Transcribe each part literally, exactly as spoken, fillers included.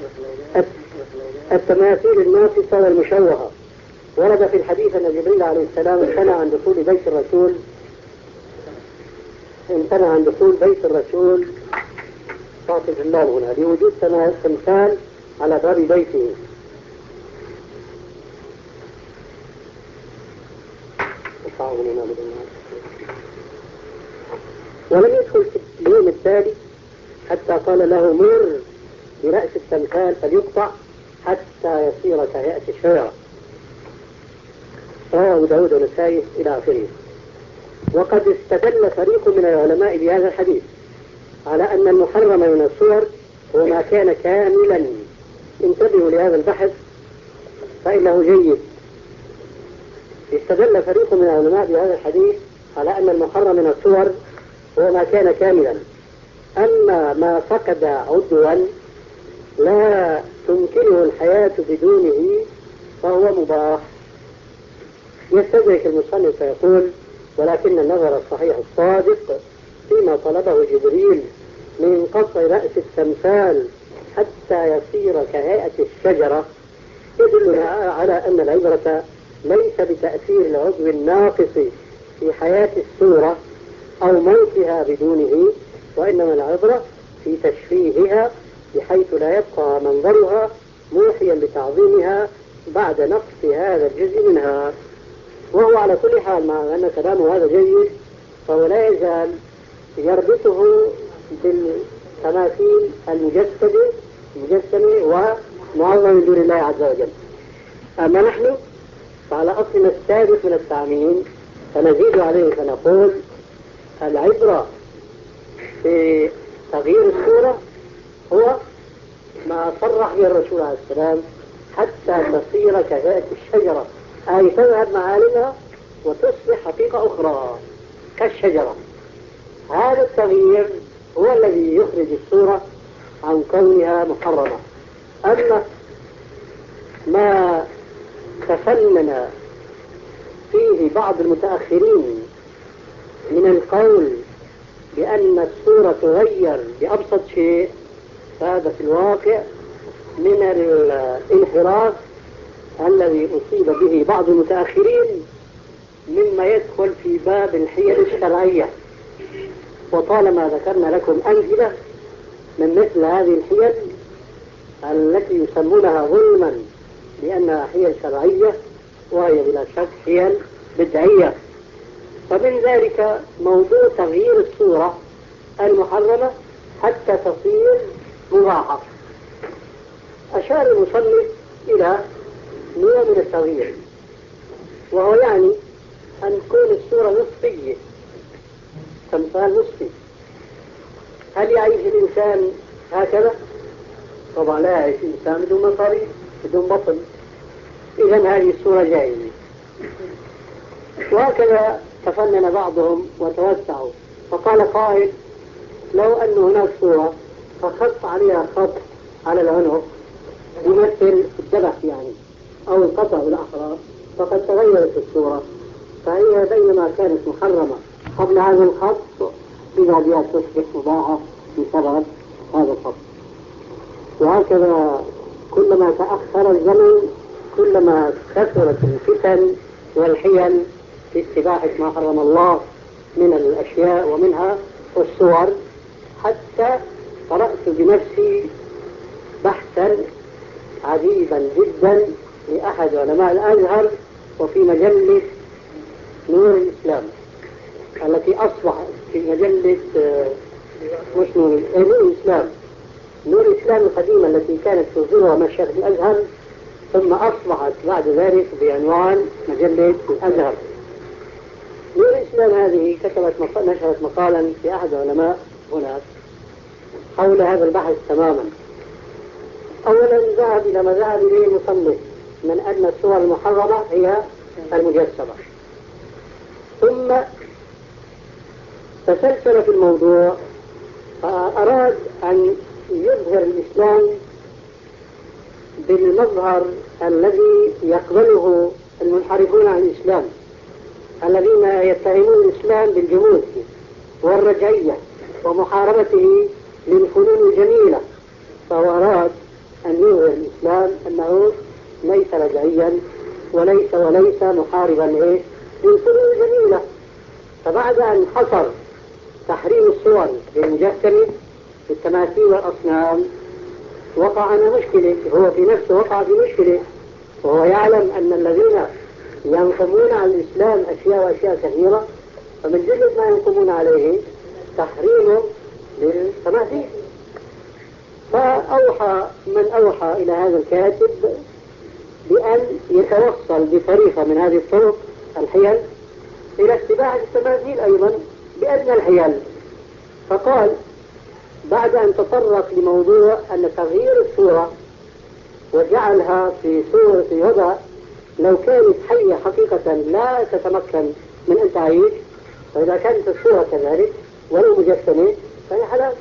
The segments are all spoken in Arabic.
التماثيل الناقصة والمشوهة. ورد في الحديث أن جبريل عليه السلام امتنع عن دخول بيت الرسول امتنع عن دخول بيت الرسول صاحب الله هنا لوجود تمثال على باب بيته. ولم يدخل في اليوم التالي حتى قال له مر برأس التمثال فليقطع حتى يصير كهيئة الشجرة. رواه داود والنسائي إلى آخره. وقد استدل فريق من العلماء بهذا الحديث على أن المحرم من الصور هو ما كان كاملا. انتبهوا لهذا البحث فإنه جيد. استدل فريق من العلماء بهذا الحديث على أن المحرم من الصور هو ما كان كاملا، أما ما فقد عضوا لا تمكنه الحياة بدونه فهو مباح. يستدرك المصنف فيقول: ولكن النظر الصحيح الصادق فيما طلبه جبريل من قطع رأس التمثال حتى يصير كهيئة الشجرة يدلنا على أن العبرة ليس بتأثير العضو الناقص في حياة الصورة أو موتها بدونه، وإنما العبرة في تشفيهها بحيث لا يبقى منظرها موحيا بتعظيمها بعد نقص هذا الجزء منها. وهو على كل حال مع أن كلامه هذا جيد فهو لا يزال يربطه بالتماثيل المجسدة المجسمة ومعظم من دون الله عز وجل. أما نحن فعلى أصلنا السادس من التعميم فنزيد عليه فنقول: العبرة في تغيير الصورة هو ما صرح به الرسول عليه السلام حتى تصير كهيئة الشجرة، أي تذهب معالمها وتصبح حقيقة أخرى كالشجرة. هذا التغيير هو الذي يخرج الصورة عن كونها محرمة. أما ما تفنن فيه بعض المتأخرين من القول بأن الصورة تغير بأبسط شيء فهذا في الواقع من الانحراف الذي أصيب به بعض المتأخرين مما يدخل في باب الحيل الشرعية. وطالما ذكرنا لكم أمثلة من مثل هذه الحيل التي يسمونها ظلما لأنها حيل شرعية وهي بلا شك حيل بدعية. فمن ذلك موضوع تغيير الصورة المحرمة حتى تصير مباحة. أشار المصنف إلى نوع من التغيير، وهو يعني أن تكون الصورة نصفية، تمثال نصفي. هل يعيش الإنسان هكذا؟ طبعا لا يعيش الإنسان بدون مصاريف بدون بطن، إذن هذه الصورة جائزة. وهكذا تفنن بعضهم وتوسعوا فقال قائل: لو أن هناك صورة فخط عليها خط على العنق يمثل الذبح يعني أو القطع بالأحرى فقد تغيرت الصورة، فهي بينما كانت محرمة قبل هذا الخط إذا بها تصبح مباحة بسبب هذا الخط. وهكذا كلما تأخر الزمن كلما كثرت الفتن والحيل في استباحة ما حرم الله من الأشياء ومنها الصور، حتى قرأت بنفسي بحثا عجيبا جدا لأحد علماء الأزهر وفي مجلة نور الإسلام التي أصبحت في مجلة مش نور الإسلام نور الإسلام القديمة التي كانت تصدرها مشايخ الأزهر، ثم أصبحت بعد ذلك بعنوان مجلة الأزهر. نور الإسلام هذه كتبت نشرت مقالا في أحد علماء هناك حول هذا البحث تماما. أولا ذهب إلى ما ذهب إليه المصنف من أن الصور المحرمة هي المجسمة، ثم تسلسل في الموضوع فأراد أن يظهر الإسلام بالمظهر الذي يقبله المنحرفون عن الإسلام الذين يتهمون الإسلام بالجمود والرجعية ومحاربته للفنون الجميلة. فهو أراد أن أنه ليس رجعيا وليس وليس محاربا إيه للفنون الجميلة. فبعد أن حصر تحريم الصور للمجسم في التماثيل والأصنام وقع عنه مشكلة، هو في نفسه وقع في مشكلة، وهو يعلم أن الذين ينقمون على الإسلام أشياء وأشياء كثيرة، فمن جملة ما ينقمون عليه تحريمه للتماثيل. فأوحى من أوحى إلى هذا الكاتب بأن يتوصل بطريقة من هذه الطرق الحيل إلى اتباع التماثيل أيضا بأدنى الحيل. فقال بعد أن تطرق لموضوع أن تغيير الصورة وجعلها في صورة في وضع لو كانت حية حقيقة لا تتمكن من أن تعيش، فإذا كانت الصورة كذلك ولو مجسمة فهي حلال.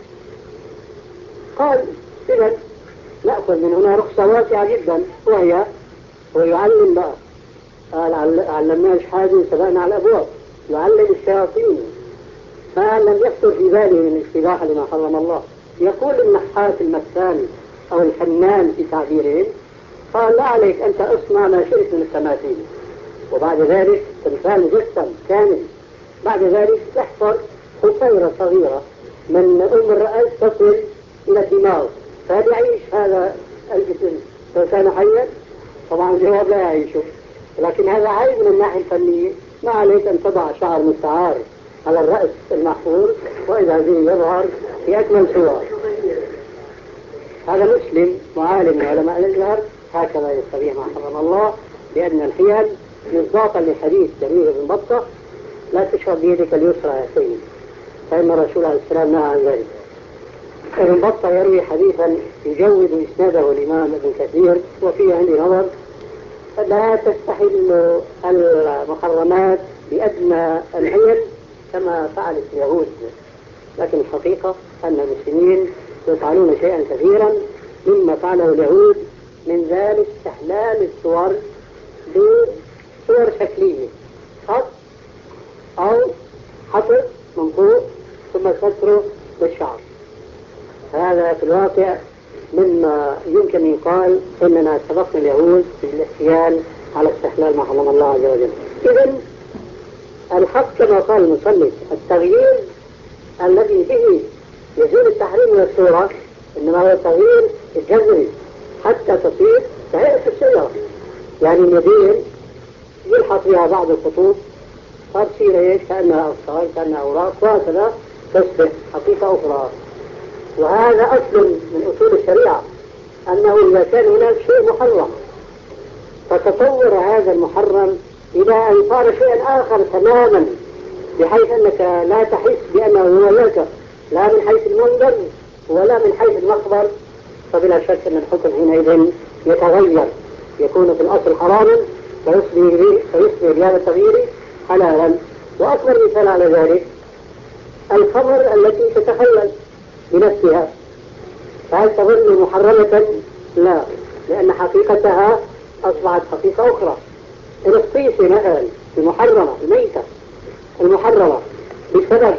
قال إذن نأخذ من هنا رخصة واسعة جدا، وهي ويعلم بقى قال علمناش حاجة سبقنا على الأبواب، يعلم الشياطين ما لم يخطر في باله من الاشتباه لما حرم الله. يقول النحات المثال أو الفنان في تعبيرهم قال لا عليك أنت اصنع ما شئت من التماثيل، وبعد ذلك تمثال مجسم كامل، بعد ذلك تحفر حفيرة صغيرة من أم الرأس تصل إلى الدماغ، فهل يعيش هذا الجسم لو كان حيا؟ طبعا الجواب لا يعيشه، لكن هذا عيب من الناحية الفنية. ما عليك أن تضع شعر مستعار على الرأس المحفور وإذا به يظهر في أكمل صور. هذا مسلم معالم من علماء الأزهر هكذا يستبيح ما حرم الله، لأن الحيل مصداقا لحديث جرير بن بطة لا تشرب بيدك اليسرى يا سيدي، فإن الرسول عليه السلام نهى عن ذلك. ابن بطة يروي حديثا يجود إسناده الإمام ابن كثير وفيه عندي نظر، لا تستحل المحرمات بأدنى الحيل كما فعلت اليهود، لكن الحقيقة أن المسلمين يفعلون شيئا كثيرا مما فعله اليهود، من ذلك استحلال الصور بصور شكلية، خط أو حفر من فوق ثم ستره بالشعر. هذا في الواقع مما يمكن أن يقال إننا سبقنا اليهود في الاحتيال على استحلال ما حرم الله عز وجل. إذن الحق كما قال المصنف التغيير الذي به يزول التحريم من الصورة إنما هو التغيير الجذري حتى تصير كهيئة الشجرة، يعني اليدين يلحق فيها بعض الخطوط فتصير ايش كأنها أغصان كأنها أوراق، وهكذا تصبح حقيقة أخرى. وهذا أصل من أصول الشريعة، أنه إذا كان هناك شيء محرم فتطور هذا المحرم إلى أن صار شيئا آخر تماما، بحيث أنك لا تحس بأنه هو لك لا من حيث المنظر ولا من حيث المخبر، فبلا شك أن الحكم حينئذ يتغير، يكون في الأصل حراما فيصبح بهذا التغيير حلالا. وأكبر مثال على ذلك الخمر التي تتخلل بنفسها، فهل تظل محرمة؟ لا، لأن حقيقتها أصبحت حقيقة أخرى. القيس مثلا المحرمة الميتة المحرمة بسبب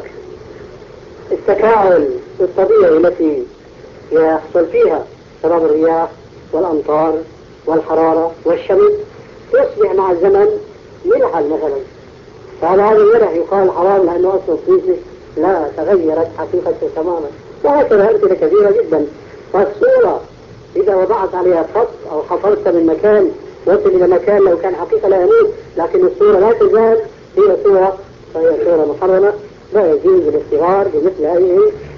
التفاعل الطبيعي التي يحصل فيها سبب الرياح والأمطار والحرارة والشمس، تصبح مع الزمن ملحا مثلا، فعلى هذا الملح يقال حرام لأنه أصل القيس لا تغيرت حقيقته تماما. وهكذا أمثلة كثيرة جدا. فالصورة إذا وضعت عليها خط أو حفرت من مكان وصل إلى مكان لو كان حقيقة لا يموت، لكن الصورة لا تزال هي صورة، فهي صورة محرمة لا يجوز الافتغار بمثل هذه